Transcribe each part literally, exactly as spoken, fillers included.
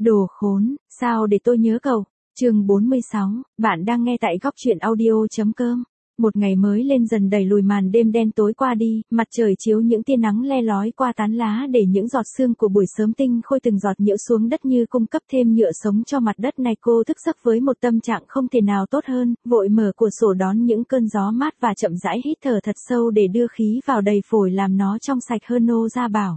Đồ khốn, sao để tôi nhớ cậu? Chương bốn mươi sáu, bạn đang nghe tại góc truyện audio.com. Một ngày mới lên dần đẩy lùi màn đêm đen tối qua đi, mặt trời chiếu những tia nắng le lói qua tán lá để những giọt sương của buổi sớm tinh khôi từng giọt nhiễu xuống đất như cung cấp thêm nhựa sống cho mặt đất này. Cô thức giấc với một tâm trạng không thể nào tốt hơn, vội mở cửa sổ đón những cơn gió mát và chậm rãi hít thở thật sâu để đưa khí vào đầy phổi làm nó trong sạch hơn. Nô Gia Bảo.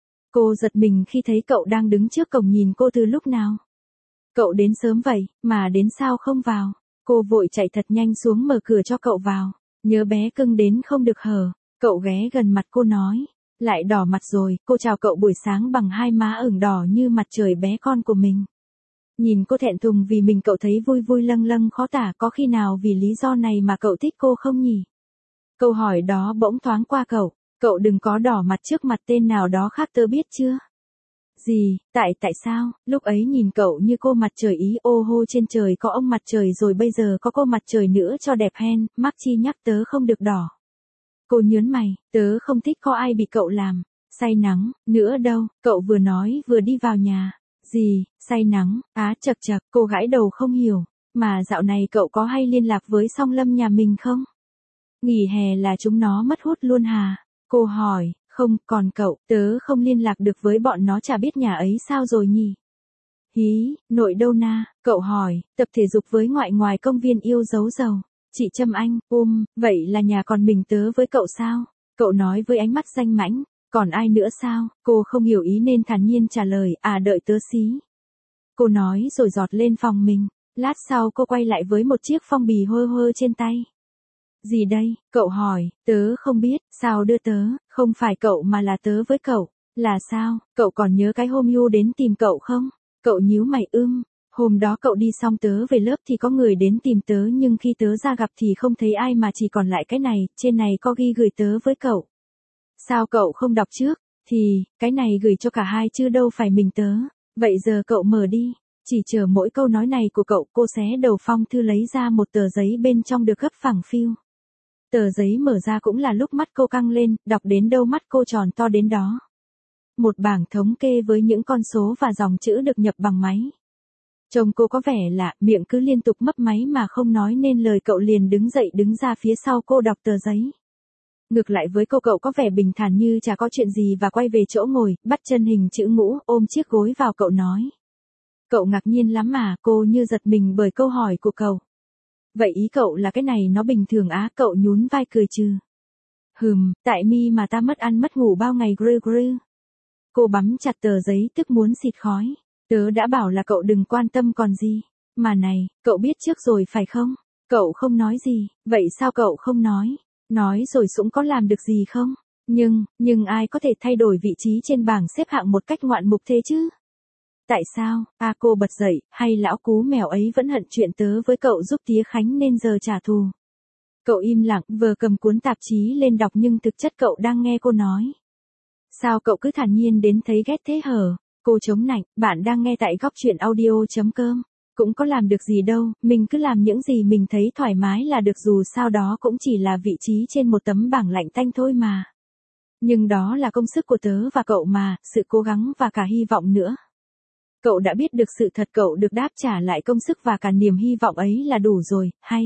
Cô giật mình khi thấy cậu đang đứng trước cổng nhìn cô từ lúc nào. Cậu đến sớm vậy, mà đến sao không vào? Cô vội chạy thật nhanh xuống mở cửa cho cậu vào. Nhớ bé cưng đến không được hờ. Cậu ghé gần mặt cô nói. Lại đỏ mặt rồi, cô chào cậu buổi sáng bằng hai má ửng đỏ như mặt trời bé con của mình. Nhìn cô thẹn thùng vì mình, cậu thấy vui vui lâng lâng khó tả. Có khi nào vì lý do này mà cậu thích cô không nhỉ? Câu hỏi đó bỗng thoáng qua cậu. Cậu đừng có đỏ mặt trước mặt tên nào đó khác, tớ biết chưa? Gì, tại tại sao, lúc ấy nhìn cậu như cô mặt trời ý, ô hô, trên trời có ông mặt trời rồi bây giờ có cô mặt trời nữa cho đẹp hen, mắc chi nhắc tớ không được đỏ. Cô nhớn mày, tớ không thích có ai bị cậu làm say nắng, nữa đâu, cậu vừa nói vừa đi vào nhà. Gì, say nắng, á chật chật, cô gãi đầu không hiểu, mà dạo này cậu có hay liên lạc với Song Lâm nhà mình không? Nghỉ hè là chúng nó mất hút luôn hà? Cô hỏi. Không, còn cậu, tớ không liên lạc được với bọn nó, chả biết nhà ấy sao rồi nhỉ? Hí, nội đâu na? Cậu hỏi, tập thể dục với ngoại ngoài công viên yêu dấu dầu. Chị Trâm Anh, ôm, vậy là nhà còn mình tớ với cậu sao? Cậu nói với ánh mắt danh mãnh, còn ai nữa sao? Cô không hiểu ý nên thản nhiên trả lời, à đợi tớ xí. Cô nói rồi giọt lên phòng mình, lát sau cô quay lại với một chiếc phong bì hơ hơ trên tay. Gì đây? Cậu hỏi, tớ không biết, sao đưa tớ, không phải cậu mà là tớ với cậu, là sao, cậu còn nhớ cái hôm Yu đến tìm cậu không? Cậu nhíu mày ưm, hôm đó cậu đi xong tớ về lớp thì có người đến tìm tớ nhưng khi tớ ra gặp thì không thấy ai mà chỉ còn lại cái này, trên này có ghi gửi tớ với cậu. Sao cậu không đọc trước? Thì, cái này gửi cho cả hai chứ đâu phải mình tớ, vậy giờ cậu mở đi. Chỉ chờ mỗi câu nói này của cậu, cô xé đầu phong thư lấy ra một tờ giấy bên trong được gấp phẳng phiu. Tờ giấy mở ra cũng là lúc mắt cô căng lên, đọc đến đâu mắt cô tròn to đến đó. Một bảng thống kê với những con số và dòng chữ được nhập bằng máy. Trông cô có vẻ lạ, miệng cứ liên tục mấp máy mà không nói nên lời. Cậu liền đứng dậy đứng ra phía sau cô đọc tờ giấy. Ngược lại với cô, cậu có vẻ bình thản như chả có chuyện gì và quay về chỗ ngồi, bắt chân hình chữ ngũ, ôm chiếc gối vào. Cậu nói. Cậu ngạc nhiên lắm mà, cô như giật mình bởi câu hỏi của cậu. Vậy ý cậu là cái này nó bình thường á? Cậu nhún vai cười trừ. Hừm, tại mi mà ta mất ăn mất ngủ bao ngày grư grư. Cô bắm chặt tờ giấy tức muốn xịt khói. Tớ đã bảo là cậu đừng quan tâm còn gì. Mà này, cậu biết trước rồi phải không? Cậu không nói gì, vậy sao cậu không nói? Nói rồi cũng có làm được gì không? Nhưng, nhưng ai có thể thay đổi vị trí trên bảng xếp hạng một cách ngoạn mục thế chứ? Tại sao? À, cô bật dậy, hay lão cú mèo ấy vẫn hận chuyện tớ với cậu giúp tía Khánh nên giờ trả thù? Cậu im lặng, vừa cầm cuốn tạp chí lên đọc nhưng thực chất cậu đang nghe cô nói. Sao cậu cứ thản nhiên đến thấy ghét thế hở? Cô chống nạnh, bạn đang nghe tại góc truyện audio.com. Cũng có làm được gì đâu, mình cứ làm những gì mình thấy thoải mái là được, dù sao đó cũng chỉ là vị trí trên một tấm bảng lạnh tanh thôi mà. Nhưng đó là công sức của tớ và cậu mà, sự cố gắng và cả hy vọng nữa. Cậu đã biết được sự thật, cậu được đáp trả lại công sức và cả niềm hy vọng ấy là đủ rồi, hay?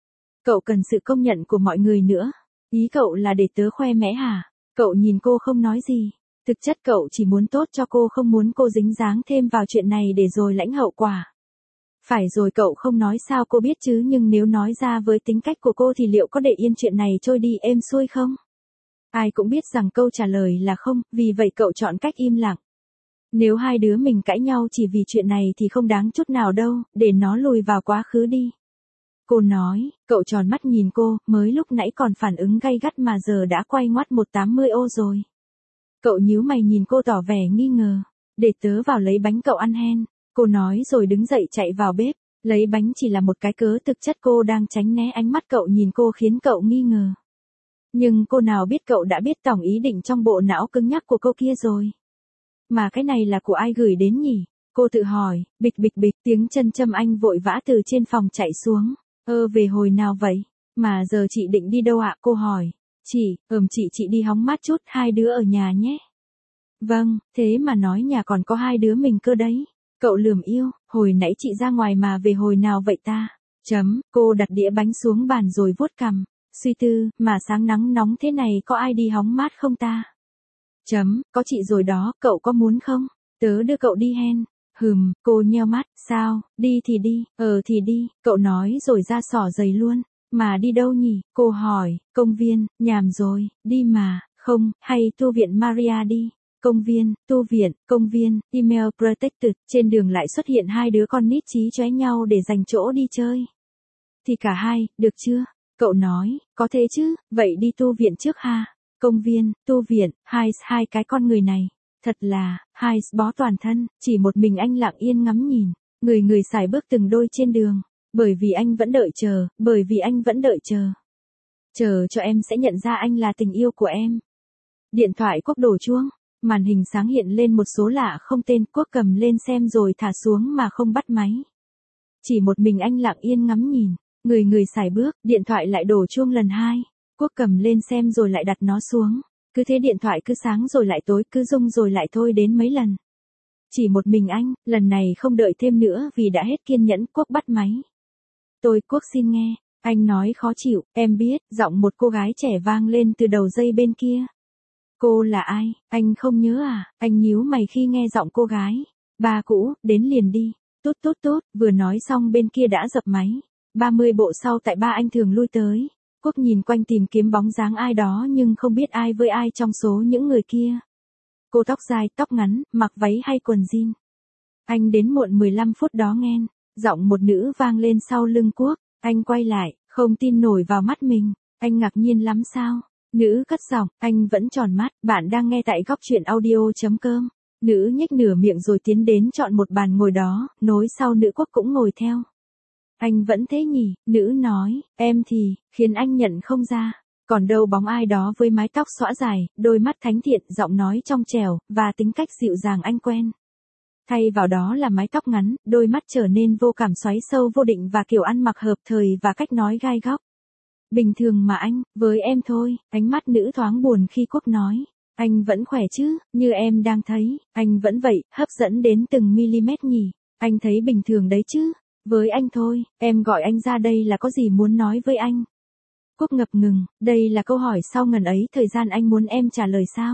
Cậu cần sự công nhận của mọi người nữa. Ý cậu là để tớ khoe mẽ hả? Cậu nhìn cô không nói gì. Thực chất cậu chỉ muốn tốt cho cô, không muốn cô dính dáng thêm vào chuyện này để rồi lãnh hậu quả. Phải rồi, cậu không nói sao cô biết chứ, nhưng nếu nói ra với tính cách của cô thì liệu có để yên chuyện này trôi đi êm xuôi không? Ai cũng biết rằng câu trả lời là không, vì vậy cậu chọn cách im lặng. Nếu hai đứa mình cãi nhau chỉ vì chuyện này thì không đáng chút nào đâu, để nó lùi vào quá khứ đi. Cô nói, cậu tròn mắt nhìn cô, mới lúc nãy còn phản ứng gay gắt mà giờ đã quay ngoắt một trăm tám mươi ô rồi. Cậu nhíu mày nhìn cô tỏ vẻ nghi ngờ. Để tớ vào lấy bánh cậu ăn hen. Cô nói rồi đứng dậy chạy vào bếp. Lấy bánh chỉ là một cái cớ, thực chất cô đang tránh né ánh mắt cậu nhìn cô khiến cậu nghi ngờ. Nhưng cô nào biết cậu đã biết tổng ý định trong bộ não cứng nhắc của cô kia rồi. Mà cái này là của ai gửi đến nhỉ? Cô tự hỏi. Bịch bịch bịch, tiếng chân Trâm Anh vội vã từ trên phòng chạy xuống. Ơ về hồi nào vậy? Mà giờ chị định đi đâu ạ? Cô hỏi. Chị, ừm chị chị đi hóng mát chút, hai đứa ở nhà nhé. Vâng, thế mà nói nhà còn có hai đứa mình cơ đấy. Cậu lườm yêu, hồi nãy chị ra ngoài mà về hồi nào vậy ta? Chấm, cô đặt đĩa bánh xuống bàn rồi vuốt cằm, suy tư, mà sáng nắng nóng thế này có ai đi hóng mát không ta? Chấm, có chị rồi đó, cậu có muốn không? Tớ đưa cậu đi hen. Hừm, cô nheo mắt, sao, đi thì đi, ờ thì đi, cậu nói rồi ra xỏ giày luôn. Mà đi đâu nhỉ? Cô hỏi, công viên, nhàm rồi, đi mà, không, hay tu viện Maria đi. Công viên, tu viện, công viên, email protected, trên đường lại xuất hiện hai đứa con nít chí chóe nhau để dành chỗ đi chơi. Thì cả hai, được chưa? Cậu nói, có thế chứ, vậy đi tu viện trước ha. Công viên, tu viện, hai, hai cái con người này. Thật là, hai bó toàn thân, chỉ một mình anh lặng yên ngắm nhìn. Người người xài bước từng đôi trên đường. Bởi vì anh vẫn đợi chờ, bởi vì anh vẫn đợi chờ. Chờ cho em sẽ nhận ra anh là tình yêu của em. Điện thoại Quốc đổ chuông. Màn hình sáng hiện lên một số lạ không tên. Quốc cầm lên xem rồi thả xuống mà không bắt máy. Chỉ một mình anh lặng yên ngắm nhìn. Người người xài bước, điện thoại lại đổ chuông lần hai. Quốc cầm lên xem rồi lại đặt nó xuống. Cứ thế điện thoại cứ sáng rồi lại tối, cứ rung rồi lại thôi đến mấy lần. Chỉ một mình anh, lần này không đợi thêm nữa vì đã hết kiên nhẫn. Quốc bắt máy. Tôi, Quốc xin nghe. Anh nói khó chịu, em biết, giọng một cô gái trẻ vang lên từ đầu dây bên kia. Cô là ai, anh không nhớ à? Anh nhíu mày khi nghe giọng cô gái. Ba cũ, đến liền đi. Tốt tốt tốt, vừa nói xong bên kia đã dập máy. ba mươi bộ sau tại ba anh thường lui tới. Quốc nhìn quanh tìm kiếm bóng dáng ai đó nhưng không biết ai với ai trong số những người kia. Cô tóc dài, tóc ngắn, mặc váy hay quần jean. Anh đến muộn mười lăm phút đó nghen. Giọng một nữ vang lên sau lưng Quốc. Anh quay lại, không tin nổi vào mắt mình. Anh ngạc nhiên lắm sao? Nữ cất giọng, anh vẫn tròn mắt. Bạn đang nghe tại góc truyện audio.com. Nữ nhếch nửa miệng rồi tiến đến chọn một bàn ngồi đó, nối sau nữ Quốc cũng ngồi theo. Anh vẫn thế nhỉ, nữ nói, em thì, khiến anh nhận không ra. Còn đâu bóng ai đó với mái tóc xõa dài, đôi mắt thánh thiện, giọng nói trong trẻo, và tính cách dịu dàng anh quen. Thay vào đó là mái tóc ngắn, đôi mắt trở nên vô cảm xoáy sâu vô định và kiểu ăn mặc hợp thời và cách nói gai góc. Bình thường mà anh, với em thôi, ánh mắt nữ thoáng buồn khi Quốc nói. Anh vẫn khỏe chứ, như em đang thấy, anh vẫn vậy, hấp dẫn đến từng mm nhỉ. Anh thấy bình thường đấy chứ. Với anh thôi, em gọi anh ra đây là có gì muốn nói với anh? Quốc ngập ngừng, đây là câu hỏi sau ngần ấy thời gian anh muốn em trả lời sao?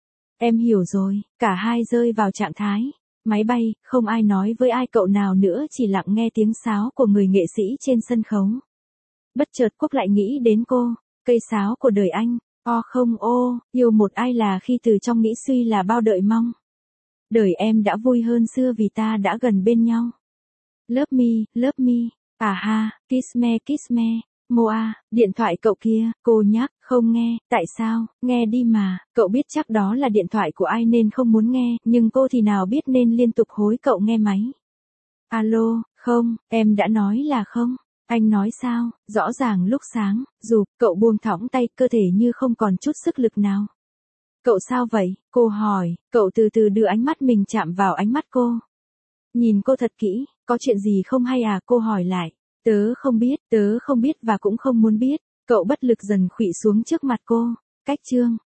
Em hiểu rồi, cả hai rơi vào trạng thái. Máy bay, không ai nói với ai cậu nào nữa, chỉ lặng nghe tiếng sáo của người nghệ sĩ trên sân khấu. Bất chợt Quốc lại nghĩ đến cô, cây sáo của đời anh. O không ô, yêu một ai là khi từ trong nghĩ suy là bao đợi mong. Đời em đã vui hơn xưa vì ta đã gần bên nhau. Love me, love me, à ha, kiss me, kiss me, Moa, điện thoại cậu kia, cô nhắc, không nghe, tại sao, nghe đi mà, cậu biết chắc đó là điện thoại của ai nên không muốn nghe, nhưng cô thì nào biết nên liên tục hối cậu nghe máy. Alo, không, em đã nói là không. Anh nói sao, rõ ràng lúc sáng, dù, cậu buông thõng tay, cơ thể như không còn chút sức lực nào. Cậu sao vậy, cô hỏi, cậu từ từ đưa ánh mắt mình chạm vào ánh mắt cô. Nhìn cô thật kỹ, có chuyện gì không hay à, cô hỏi lại. Tớ không biết, tớ không biết và cũng không muốn biết. Cậu bất lực dần khuỵu xuống trước mặt cô. Cách chương.